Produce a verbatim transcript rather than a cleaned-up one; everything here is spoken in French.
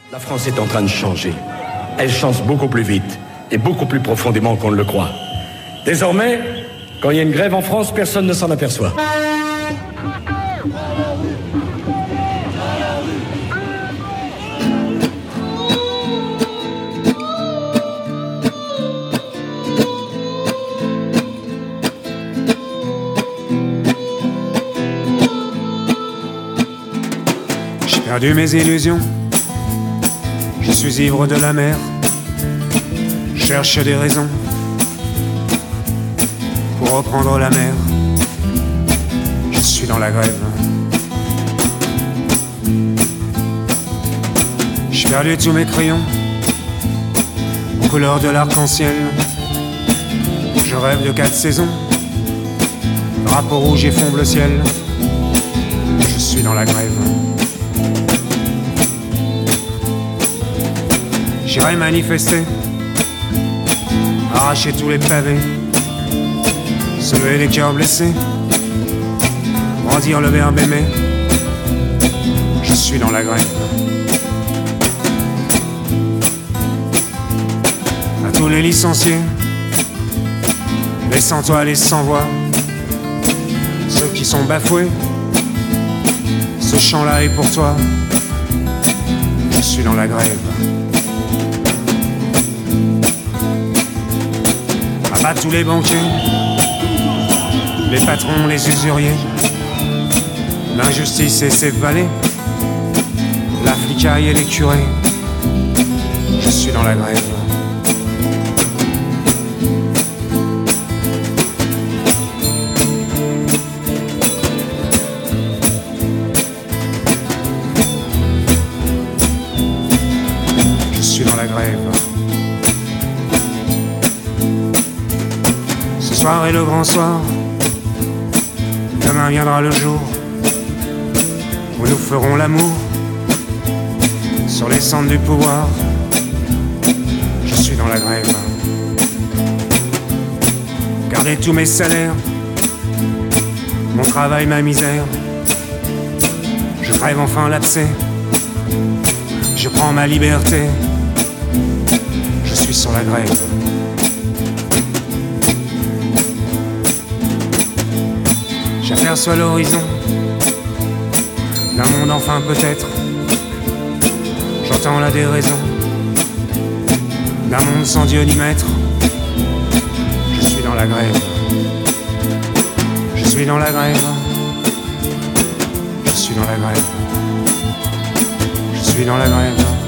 La France est en train de changer. Elle change beaucoup plus vite et beaucoup plus profondément qu'on ne le croit. Désormais, quand il y a une grève en France, personne ne s'en aperçoit. J'ai perdu mes illusions, je suis ivre de la mer, cherche des raisons pour reprendre la mer. Je suis dans la grève. J'ai perdu tous mes crayons aux couleurs de l'arc-en-ciel. Je rêve de quatre saisons, drapeau rouge et fond bleu ciel. Je suis dans la grève. J'irai manifester, arracher tous les pavés, sauver les cœurs blessés, brandir le verbe aimer. Je suis dans la grève. À tous les licenciés, les sans toit, les sans voix, ceux qui sont bafoués, ce chant-là est pour toi. Je suis dans la grève. À tous les banquiers, les patrons, les usuriers, l'injustice et ses valets, la flicaille et les curés. Je suis dans la grève. Je suis dans la grève. Ce soir est le grand soir, demain viendra le jour où nous ferons l'amour sur les cendres du pouvoir. Je suis dans la grève. Gardez tous mes salaires, mon travail, ma misère. Je crève enfin l'abcès, je prends ma liberté. Je suis sur la grève. J'aperçois l'horizon d'un monde enfin peut-être. J'entends la déraison d'un monde sans Dieu ni maître. Je suis dans la grève. Je suis dans la grève. Je suis dans la grève. Je suis dans la grève.